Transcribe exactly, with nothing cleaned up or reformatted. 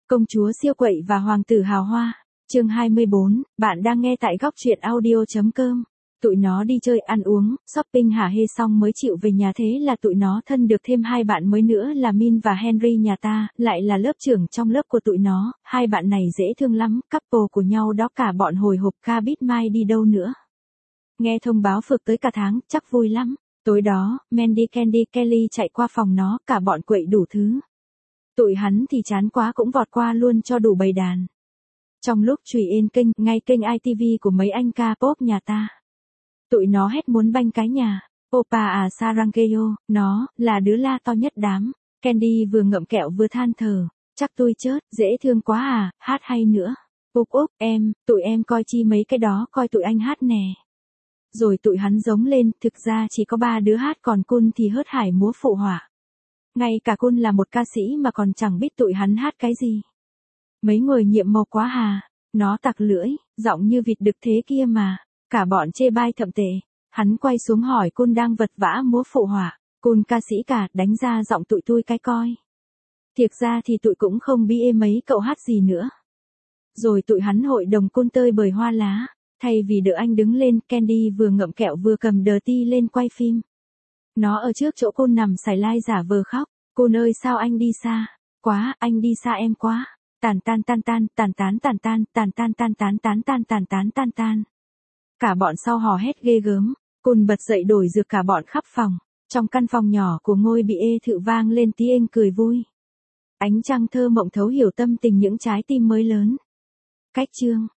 Công chúa siêu quậy và hoàng tử hào hoa. Chương hai mươi bốn, bạn đang nghe tại góc truyện audio chấm com. Tụi nó đi chơi ăn uống, shopping hả hê xong mới chịu về nhà, thế là tụi nó thân được thêm hai bạn mới nữa là Min và Henry nhà ta, lại là lớp trưởng trong lớp của tụi nó, hai bạn này dễ thương lắm, couple của nhau đó. Cả bọn hồi hộp ca biết mai đi đâu nữa. Nghe thông báo phượt tới cả tháng, chắc vui lắm. Tối đó, Mandy, Candy, Kelly chạy qua phòng nó, cả bọn quậy đủ thứ. Tụi hắn thì chán quá cũng vọt qua luôn cho đủ bầy đàn. Trong lúc trùy yên kênh, ngay kênh i tê vê của mấy anh K-pop nhà ta. Tụi nó hét muốn banh cái nhà. Oppa à Saranghae, nó, là đứa la to nhất đám. Candy vừa ngậm kẹo vừa than thở. Chắc tôi chớt, dễ thương quá à, hát hay nữa. Úc úc, em, tụi em coi chi mấy cái đó, coi tụi anh hát nè. Rồi tụi hắn giống lên, thực ra chỉ có ba đứa hát còn Kun thì hớt hải múa phụ họa. Ngay cả Kun là một ca sĩ mà còn chẳng biết tụi hắn hát cái gì. Mấy người nhiệm màu quá hà, nó tặc lưỡi, giọng như vịt đực thế kia mà. Cả bọn chê bai thậm tệ. Hắn quay xuống hỏi Kun đang vật vã múa phụ họa. Kun ca sĩ cả, đánh ra giọng tụi tôi cái coi. Thiệt ra thì tụi cũng không bi ê mấy cậu hát gì nữa. Rồi tụi hắn hội đồng Kun tơi bời hoa lá. Thay vì đợi anh đứng lên, Candy vừa ngậm kẹo vừa cầm đờ ti lên quay phim. Nó ở trước chỗ Kun nằm xài lai giả vờ khóc. Kun ơi sao anh đi xa? Quá, anh đi xa em quá. Tàn tan tan tan, tàn tán tàn tan, tàn tan tan tán tán tan tàn tán tan tan. Cả bọn sau hò hét ghê gớm. Kun bật dậy đổi dược cả bọn khắp phòng. Trong căn phòng nhỏ của ngôi bị ê thự vang lên tiếng cười vui. Ánh trăng thơ mộng thấu hiểu tâm tình những trái tim mới lớn. Cách chương.